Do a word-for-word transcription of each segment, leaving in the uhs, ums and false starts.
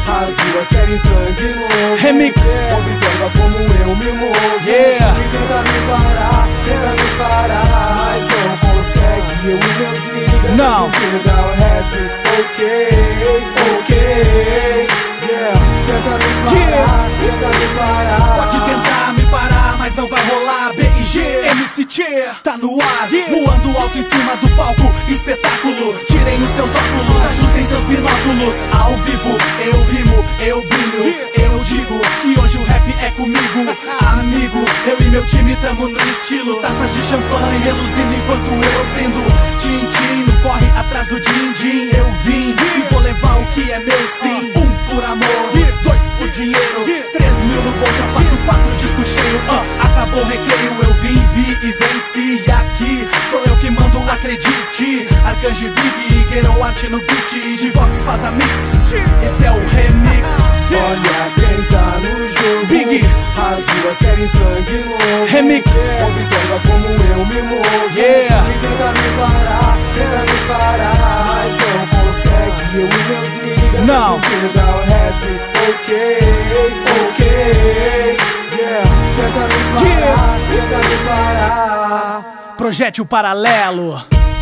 as ruas querem sangue novo. Remix. Observa como eu me movo. Yeah. E tenta me parar, tenta me parar, mas não consegue. Eu e meus niggas não vida o rap. Ok, ok. Yeah. Tenta me parar, yeah. Tenta me parar. Pode tentar me parar, mas não vai rolar. B I G, M C T, tá no ar, yeah. Voando alto em cima do palco, espetáculo. Tirem os seus óculos, ajustem seus binóculos. Ao vivo, eu rimo, eu brilho, yeah. Eu digo que hoje o rap é comigo. Amigo, eu e meu time tamo no estilo. Taças de champanhe reluzindo enquanto eu brindo. Tim-tim, no corre atrás do din-din. Eu vim e vou levar o que é meu sim. Um por amor, dois por dinheiro, três mil no bolso, eu faço quatro discos cheios. uh, Acabou o recreio, eu vim, vi e venci. E aqui sou eu que mando, acredite. Arcanjo Big, Ghetto Art no beat, de Vox faz a mix. Esse é o remix. Olha quem tá no jogo. Big, as ruas querem sangue novo. Remix. Observa como eu me movo. Yeah. E tenta me parar, tenta me parar, mas não consegue. Eu e meus niggas não vida o rap. Ok, ok. Yeah. Tenta me parar, yeah. Tenta me parar. Projétil paralelo.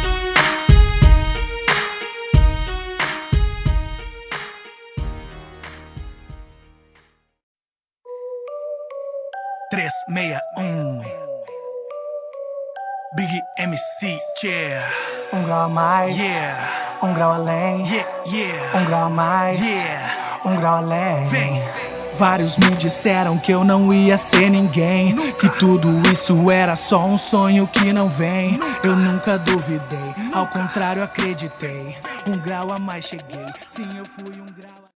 três seis um Big M C, yeah. Um grau a mais, yeah. Um grau além, yeah, yeah. Um grau a mais, yeah. Um grau além. Vem. Vários me disseram que eu não ia ser ninguém, nunca. Que tudo isso era só um sonho que não vem, nunca. Eu nunca duvidei, nunca. Ao contrário acreditei. Um grau a mais cheguei, sim eu fui um grau